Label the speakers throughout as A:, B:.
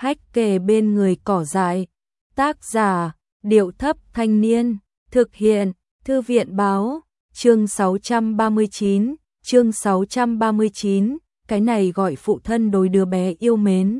A: Hách kề bên người cỏ dại. Tác giả, Điệu Thấp Thanh Niên. Thực hiện, Thư viện Báo. Chương 639, chương 639, cái này gọi phụ thân đối đứa bé yêu mến.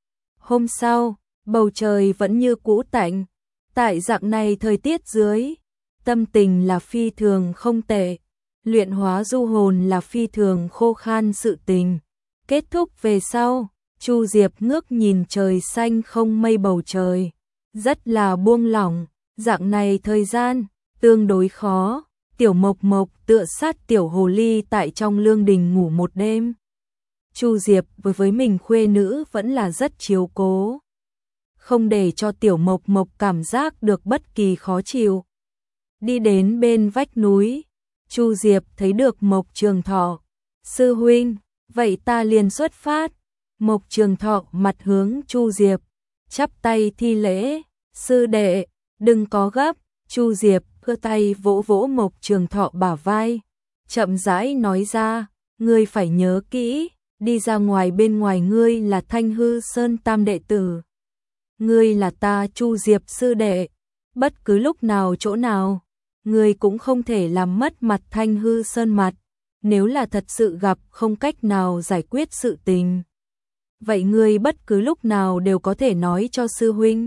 A: Hôm sau, bầu trời vẫn như cũ tạnh. Tại dạng này thời tiết dưới, tâm tình là phi thường không tệ. Luyện hóa du hồn là phi thường khô khan sự tình. Kết thúc về sau, Chu Diệp ngước nhìn trời xanh không mây bầu trời. Rất là buông lỏng, dạng này thời gian, tương đối khó. Tiểu Mộc Mộc tựa sát tiểu hồ ly tại trong lương đình ngủ một đêm. Chu Diệp với mình khuê nữ vẫn là rất chiếu cố. Không để cho tiểu Mộc Mộc cảm giác được bất kỳ khó chịu. Đi đến bên vách núi, Chu Diệp thấy được Mộc Trường Thọ. Sư huynh, vậy ta liền xuất phát. Mộc Trường Thọ mặt hướng Chu Diệp, chắp tay thi lễ. Sư đệ, đừng có gấp. Chu Diệp cơ tay vỗ vỗ Mộc Trường Thọ bả vai, chậm rãi nói ra, ngươi phải nhớ kỹ, đi ra ngoài bên ngoài ngươi là Thanh Hư Sơn tam đệ tử. Ngươi là ta Chu Diệp sư đệ, bất cứ lúc nào chỗ nào, ngươi cũng không thể làm mất mặt Thanh Hư Sơn mặt, nếu là thật sự gặp không cách nào giải quyết sự tình. Vậy ngươi bất cứ lúc nào đều có thể nói cho sư huynh.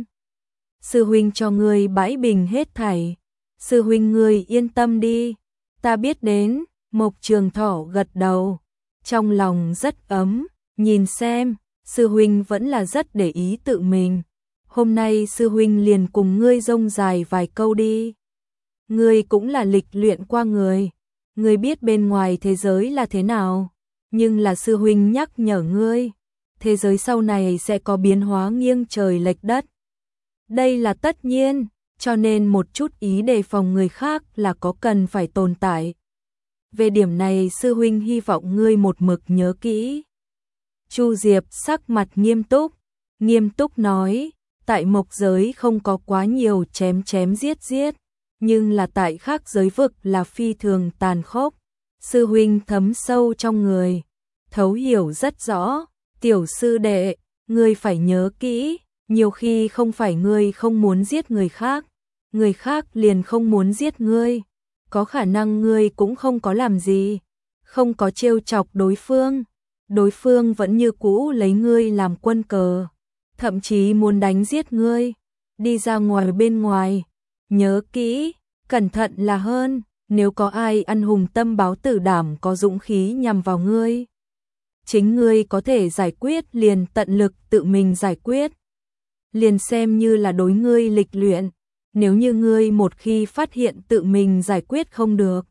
A: Sư huynh cho ngươi bãi bình hết thảy. Sư huynh ngươi yên tâm đi, ta biết đến. Mộc Trường Thọ gật đầu, trong lòng rất ấm, nhìn xem, sư huynh vẫn là rất để ý tự mình. Hôm nay sư huynh liền cùng ngươi rông dài vài câu đi. Ngươi cũng là lịch luyện qua người, ngươi biết bên ngoài thế giới là thế nào, nhưng là sư huynh nhắc nhở ngươi, thế giới sau này sẽ có biến hóa nghiêng trời lệch đất. Đây là tất nhiên, cho nên một chút ý đề phòng người khác là có cần phải tồn tại. Về điểm này sư huynh hy vọng ngươi một mực nhớ kỹ. Chu Diệp sắc mặt nghiêm túc nói, tại mộc giới không có quá nhiều chém giết, nhưng là tại khác giới vực là phi thường tàn khốc. Sư huynh thấm sâu trong người, thấu hiểu rất rõ, tiểu sư đệ, ngươi phải nhớ kỹ. Nhiều khi không phải ngươi không muốn giết người khác liền không muốn giết ngươi. Có khả năng ngươi cũng không có làm gì, không có trêu chọc đối phương vẫn như cũ lấy ngươi làm quân cờ, thậm chí muốn đánh giết ngươi. Đi ra ngoài bên ngoài, nhớ kỹ, cẩn thận là hơn, nếu có ai ăn hùng tâm báo tử đảm có dũng khí nhằm vào ngươi. Chính ngươi có thể giải quyết liền tận lực tự mình giải quyết. Liền xem như là đối ngươi lịch luyện, nếu như ngươi một khi phát hiện tự mình giải quyết không được,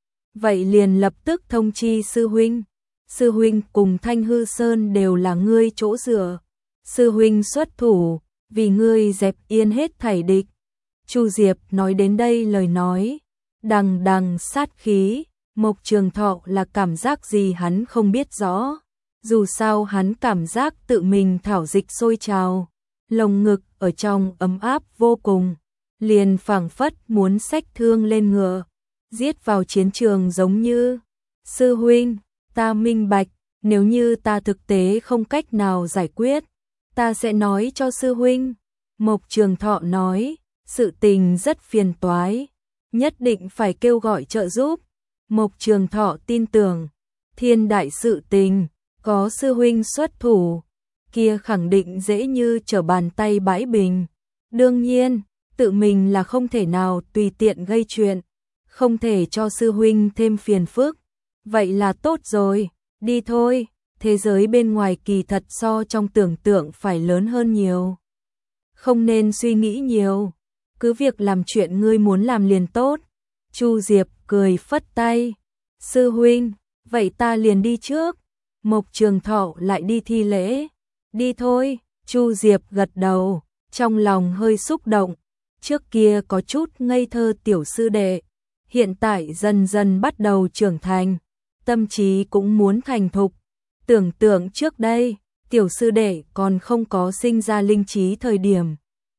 A: vậy liền lập tức thông chi sư huynh. Sư huynh cùng Thanh Hư Sơn đều là ngươi chỗ dựa, sư huynh xuất thủ, vì ngươi dẹp yên hết thảy địch. Chu Diệp nói đến đây lời nói, đằng đằng sát khí, Mộc Trường Thọ là cảm giác gì hắn không biết rõ, dù sao hắn cảm giác tự mình thảo dịch sôi trào. Lồng ngực ở trong ấm áp vô cùng, liền phảng phất muốn xách thương lên ngựa, giết vào chiến trường giống như. Sư huynh, ta minh bạch, nếu như ta thực tế không cách nào giải quyết, ta sẽ nói cho sư huynh. Mộc Trường Thọ nói, sự tình rất phiền toái, nhất định phải kêu gọi trợ giúp. Mộc Trường Thọ tin tưởng, thiên đại sự tình, có sư huynh xuất thủ, kia khẳng định dễ như trở bàn tay bãi bình. Đương nhiên, tự mình là không thể nào tùy tiện gây chuyện, không thể cho sư huynh thêm phiền phức. Vậy là tốt rồi, đi thôi, thế giới bên ngoài kỳ thật so trong tưởng tượng phải lớn hơn nhiều. Không nên suy nghĩ nhiều, cứ việc làm chuyện ngươi muốn làm liền tốt. Chu Diệp cười phất tay, sư huynh, vậy ta liền đi trước. Mộc Trường Thọ lại đi thi lễ. Đi thôi, Chu Diệp gật đầu, trong lòng hơi xúc động. Trước kia có chút ngây thơ tiểu sư đệ, hiện tại dần dần bắt đầu trưởng thành, tâm trí cũng muốn thành thục. Tưởng tượng trước đây, tiểu sư đệ còn không có sinh ra linh trí thời điểm,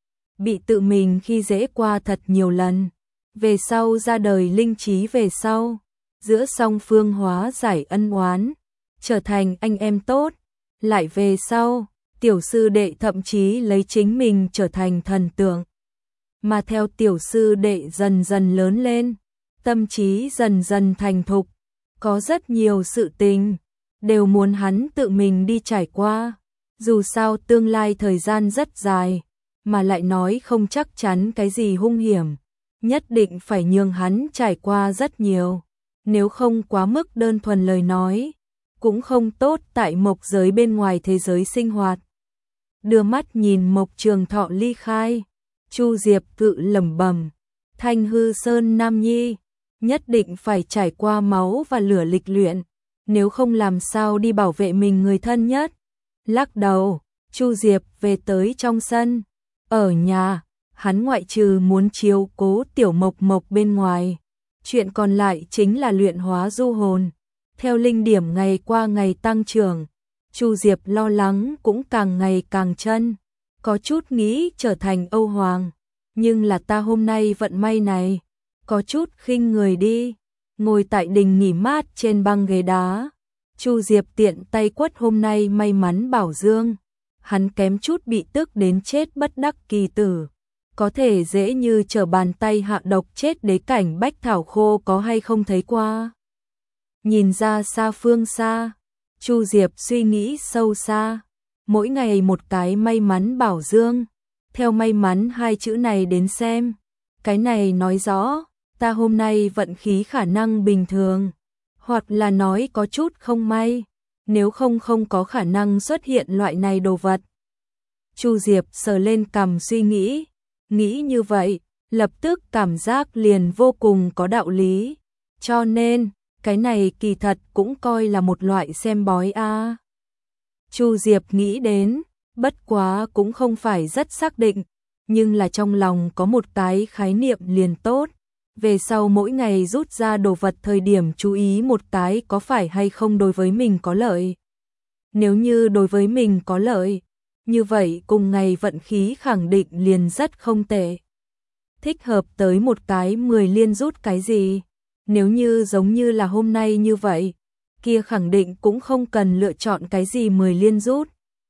A: bị tự mình khi dễ qua thật nhiều lần. Về sau ra đời linh trí về sau, giữa song phương hóa giải ân oán, trở thành anh em tốt. Lại về sau, tiểu sư đệ thậm chí lấy chính mình trở thành thần tượng. Mà theo tiểu sư đệ dần dần lớn lên, tâm trí dần dần thành thục, có rất nhiều sự tình đều muốn hắn tự mình đi trải qua. Dù sao tương lai thời gian rất dài, mà lại nói không chắc chắn cái gì hung hiểm, nhất định phải nhường hắn trải qua rất nhiều. Nếu không quá mức đơn thuần lời nói, cũng không tốt tại Mộc giới bên ngoài thế giới sinh hoạt. Đưa mắt nhìn Mộc Trường Thọ ly khai, Chu Diệp tự lẩm bẩm, Thanh Hư Sơn Nam Nhi, nhất định phải trải qua máu và lửa lịch luyện, nếu không làm sao đi bảo vệ mình người thân nhất. Lắc đầu, Chu Diệp về tới trong sân, ở nhà, hắn ngoại trừ muốn chiếu cố tiểu Mộc Mộc bên ngoài, chuyện còn lại chính là luyện hóa du hồn. Theo linh điểm ngày qua ngày tăng trưởng, Chu Diệp lo lắng cũng càng ngày càng chân, có chút nghĩ trở thành Âu Hoàng, nhưng là ta hôm nay vận may này, có chút khinh người đi, ngồi tại đình nghỉ mát trên băng ghế đá. Chu Diệp tiện tay quất hôm nay may mắn bảo dương, hắn kém chút bị tức đến chết bất đắc kỳ tử, có thể dễ như trở bàn tay hạ độc chết đế cảnh bách thảo khô có hay không thấy qua. Nhìn ra xa phương xa, Chu Diệp suy nghĩ sâu xa, mỗi ngày một cái may mắn bảo dương, theo may mắn hai chữ này đến xem, cái này nói rõ, ta hôm nay vận khí khả năng bình thường, hoặc là nói có chút không may, nếu không không có khả năng xuất hiện loại này đồ vật. Chu Diệp sờ lên cằm suy nghĩ như vậy, lập tức cảm giác liền vô cùng có đạo lý, cho nên, cái này kỳ thật cũng coi là một loại xem bói a. Chu Diệp nghĩ đến, bất quá cũng không phải rất xác định, nhưng là trong lòng có một cái khái niệm liền tốt. Về sau mỗi ngày rút ra đồ vật thời điểm chú ý một cái có phải hay không đối với mình có lợi. Nếu như đối với mình có lợi, như vậy cùng ngày vận khí khẳng định liền rất không tệ. Thích hợp tới một cái 10 liên rút cái gì? Nếu như giống như là hôm nay như vậy, kia khẳng định cũng không cần lựa chọn cái gì 10 liên rút.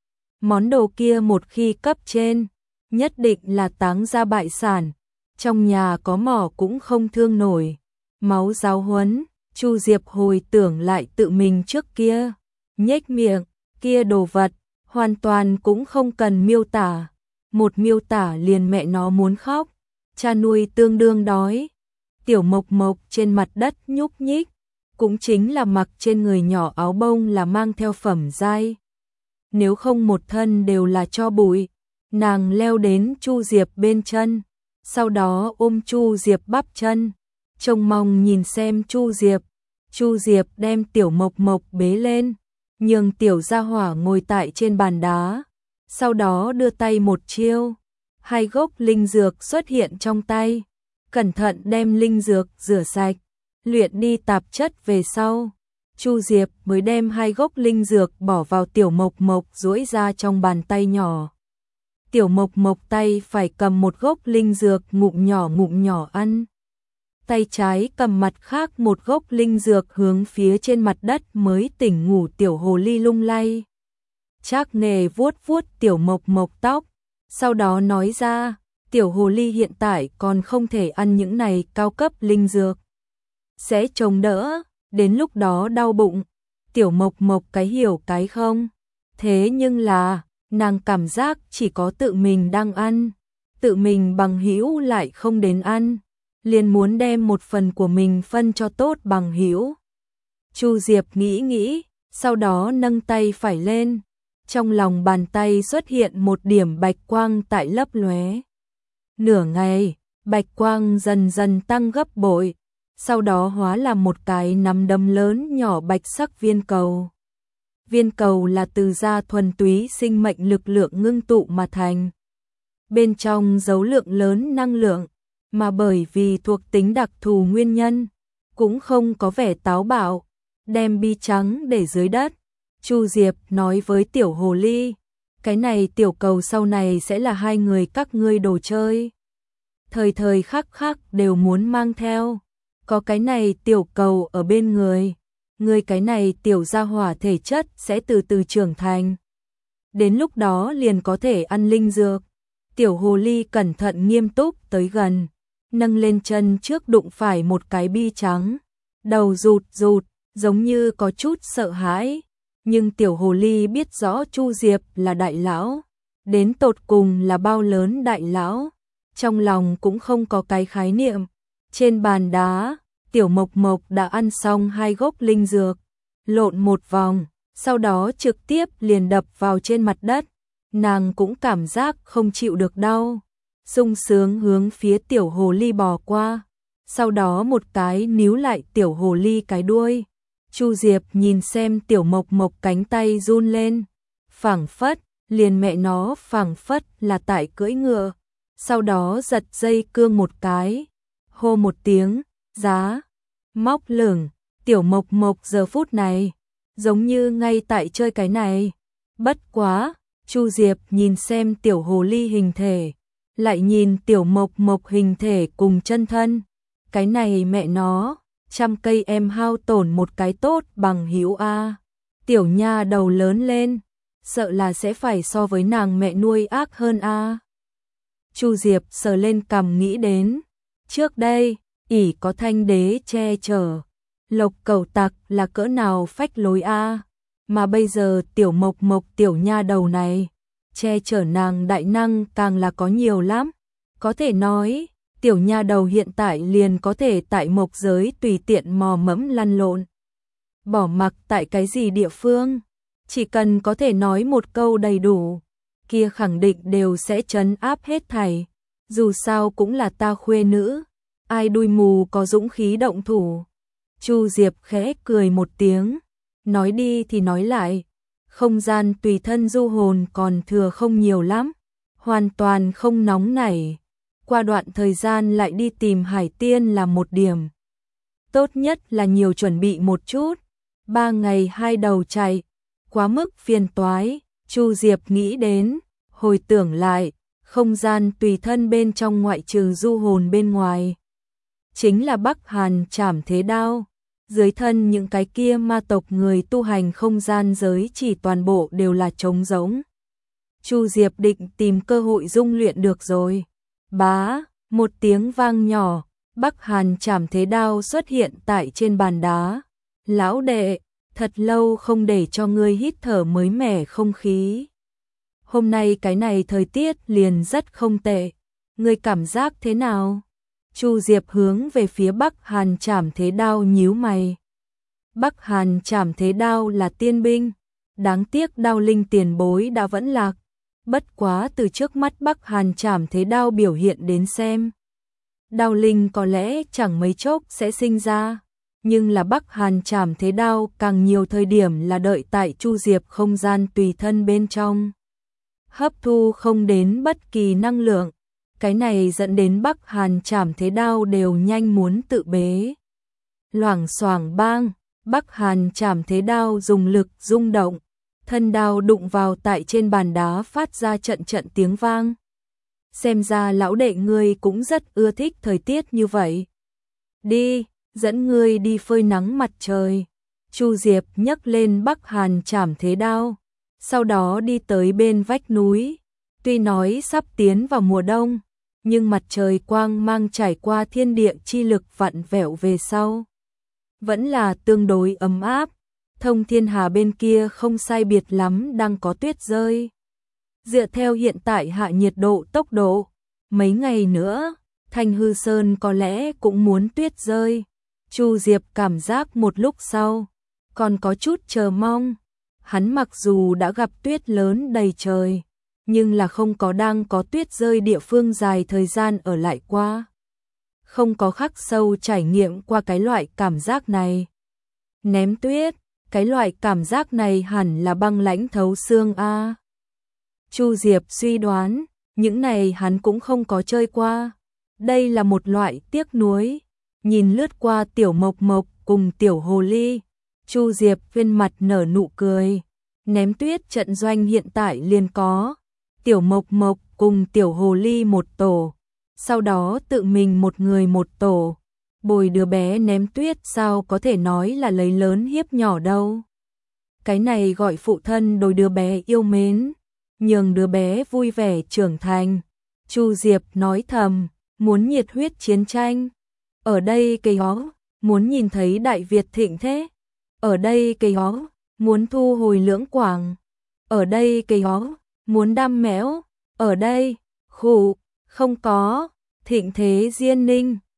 A: Món đồ kia một khi cấp trên, nhất định là táng ra bại sản, trong nhà có mỏ cũng không thương nổi. Máu giáo huấn, Chu Diệp hồi tưởng lại tự mình trước kia, nhếch miệng, kia đồ vật, hoàn toàn cũng không cần miêu tả, một miêu tả liền mẹ nó muốn khóc, cha nuôi tương đương đói. Tiểu Mộc Mộc trên mặt đất nhúc nhích, cũng chính là mặc trên người nhỏ áo bông là mang theo phẩm giai. Nếu không một thân đều là cho bụi, nàng leo đến Chu Diệp bên chân, sau đó ôm Chu Diệp bắp chân, trông mong nhìn xem Chu Diệp. Chu Diệp đem Tiểu Mộc Mộc bế lên, nhường Tiểu Gia Hỏa ngồi tại trên bàn đá, sau đó đưa tay một chiêu, hai gốc linh dược xuất hiện trong tay. Cẩn thận đem linh dược rửa sạch, luyện đi tạp chất về sau, Chu Diệp mới đem hai gốc linh dược bỏ vào Tiểu Mộc Mộc duỗi ra trong bàn tay nhỏ. Tiểu Mộc Mộc tay phải cầm một gốc linh dược ngụm nhỏ ăn. Tay trái cầm mặt khác một gốc linh dược hướng phía trên mặt đất mới tỉnh ngủ tiểu hồ ly lung lay. Trác Nề vuốt vuốt Tiểu Mộc Mộc tóc, sau đó nói ra, tiểu hồ ly hiện tại còn không thể ăn những này cao cấp linh dược, sẽ chống đỡ, đến lúc đó đau bụng. Tiểu Mộc Mộc cái hiểu cái không, thế nhưng là, nàng cảm giác chỉ có tự mình đang ăn, tự mình bằng hữu lại không đến ăn, liền muốn đem một phần của mình phân cho tốt bằng hữu. Chu Diệp nghĩ, sau đó nâng tay phải lên, trong lòng bàn tay xuất hiện một điểm bạch quang tại lấp lóe. Nửa ngày, bạch quang dần dần tăng gấp bội, sau đó hóa làm một cái nắm đấm lớn nhỏ bạch sắc viên cầu. Viên cầu là từ da thuần túy sinh mệnh lực lượng ngưng tụ mà thành. Bên trong giấu lượng lớn năng lượng, mà bởi vì thuộc tính đặc thù nguyên nhân, cũng không có vẻ táo bạo, đem bi trắng để dưới đất. Chu Diệp nói với tiểu hồ ly, cái này tiểu cầu sau này sẽ là hai người các ngươi đồ chơi. Thời thời khắc khắc đều muốn mang theo, có cái này tiểu cầu ở bên người cái này tiểu gia hỏa thể chất sẽ từ từ trưởng thành. đến lúc đó liền có thể ăn linh dược. Tiểu hồ ly cẩn thận nghiêm túc tới gần, nâng lên chân trước đụng phải một cái bi trắng, đầu rụt rụt, giống như có chút sợ hãi, nhưng tiểu hồ ly biết rõ Chu Diệp là đại lão, đến tột cùng là bao lớn đại lão, trong lòng cũng không có cái khái niệm. Trên bàn đá, Tiểu Mộc Mộc đã ăn xong 2 gốc linh dược, lộn một vòng, sau đó trực tiếp liền đập vào trên mặt đất. Nàng cũng cảm giác không chịu được đau, sung sướng hướng phía tiểu hồ ly bò qua, sau đó một cái níu lại tiểu hồ ly cái đuôi. Chu Diệp nhìn xem tiểu Mộc Mộc cánh tay run lên, phảng phất, liền mẹ nó phảng phất là tại cưỡi ngựa, sau đó giật dây cương một cái, hô một tiếng, giá, móc lửng, tiểu Mộc Mộc giờ phút này, giống như ngay tại chơi cái này. Bất quá, Chu Diệp nhìn xem tiểu hồ ly hình thể, lại nhìn tiểu Mộc Mộc hình thể cùng chân thân, cái này mẹ nó, trăm cây em hao tổn một cái tốt bằng hữu a. Tiểu nha đầu lớn lên, sợ là sẽ phải so với nàng mẹ nuôi ác hơn a. Chu Diệp sờ lên cằm nghĩ đến, trước đây, ỷ có Thanh đế che chở, Lộc Cẩu Tặc là cỡ nào phách lối a, mà bây giờ tiểu Mộc Mộc tiểu nha đầu này, che chở nàng đại năng càng là có nhiều lắm, có thể nói, tiểu nha đầu hiện tại liền có thể tại mộc giới tùy tiện mò mẫm lăn lộn. Bỏ mặc tại cái gì địa phương, chỉ cần có thể nói một câu đầy đủ, kia khẳng định đều sẽ trấn áp hết thảy. Dù sao cũng là ta khuê nữ, ai đuôi mù có dũng khí động thủ. Chu Diệp khẽ cười một tiếng, nói đi thì nói lại, không gian tùy thân du hồn còn thừa không nhiều lắm, hoàn toàn không nóng nảy. Qua đoạn thời gian lại đi tìm Hải Tiên là một điểm. Tốt nhất là nhiều chuẩn bị một chút, 3 ngày 2 đầu chạy, quá mức phiền toái. Chu Diệp nghĩ đến, hồi tưởng lại, không gian tùy thân bên trong ngoại trừ du hồn bên ngoài, chính là Bắc Hàn Trảm Thế Đao. Dưới thân những cái kia ma tộc người tu hành không gian giới chỉ toàn bộ đều là trống rỗng. Chu Diệp định tìm cơ hội dung luyện được rồi. Bá, một tiếng vang nhỏ, Bắc Hàn Trảm Thế Đao xuất hiện tại trên bàn đá. Lão đệ, thật lâu không để cho ngươi hít thở mới mẻ không khí. Hôm nay cái này thời tiết liền rất không tệ, ngươi cảm giác thế nào? Chu Diệp hướng về phía Bắc Hàn Trảm Thế Đao nhíu mày. Bắc Hàn Trảm Thế Đao là tiên binh, đáng tiếc Đao Linh tiền bối đã vẫn lạc. Bất quá từ trước mắt Bắc Hàn Trảm Thế Đao biểu hiện đến xem, Đao Linh có lẽ chẳng mấy chốc sẽ sinh ra, nhưng là Bắc Hàn Trảm Thế Đao càng nhiều thời điểm là đợi tại Chu Diệp không gian tùy thân bên trong, hấp thu không đến bất kỳ năng lượng. Cái này dẫn đến Bắc Hàn Trảm Thế Đao đều nhanh muốn tự bế. Loảng xoảng bang, Bắc Hàn Trảm Thế Đao dùng lực rung động, thân đao đụng vào tại trên bàn đá phát ra trận trận tiếng vang. Xem ra lão đệ ngươi cũng rất ưa thích thời tiết như vậy. Đi, dẫn ngươi đi phơi nắng mặt trời. Chu Diệp nhấc lên Bắc Hàn Trảm Thế Đao, sau đó đi tới bên vách núi. Tuy nói sắp tiến vào mùa đông, nhưng mặt trời quang mang trải qua thiên địa chi lực vặn vẹo về sau, vẫn là tương đối ấm áp. Thông Thiên Hà bên kia không sai biệt lắm đang có tuyết rơi. Dựa theo hiện tại hạ nhiệt độ tốc độ, mấy ngày nữa, Thanh Hư Sơn có lẽ cũng muốn tuyết rơi. Chu Diệp cảm giác một lúc sau, còn có chút chờ mong. Hắn mặc dù đã gặp tuyết lớn đầy trời, nhưng là không có đang có tuyết rơi địa phương dài thời gian ở lại qua. Không có khắc sâu trải nghiệm qua cái loại cảm giác này. Ném tuyết, cái loại cảm giác này hẳn là băng lãnh thấu xương a. Chu Diệp suy đoán, những này hắn cũng không có chơi qua. Đây là một loại tiếc nuối. Nhìn lướt qua tiểu Mộc Mộc cùng tiểu hồ ly, Chu Diệp viên mặt nở nụ cười. Ném tuyết trận doanh hiện tại liền có tiểu Mộc Mộc cùng tiểu hồ ly một tổ, sau đó tự mình một người một tổ, bồi đứa bé ném tuyết sao có thể nói là lấy lớn hiếp nhỏ đâu. Cái này gọi phụ thân đối đứa bé yêu mến, nhường đứa bé vui vẻ trưởng thành. Chu Diệp nói thầm, muốn nhiệt huyết chiến tranh. Ở đây cây ó, muốn nhìn thấy Đại Việt thịnh thế. Ở đây cây ó, muốn thu hồi Lưỡng Quảng. Ở đây cây ó, muốn đam mẽo. Ở đây, khụ, không có, thịnh thế Diên Ninh.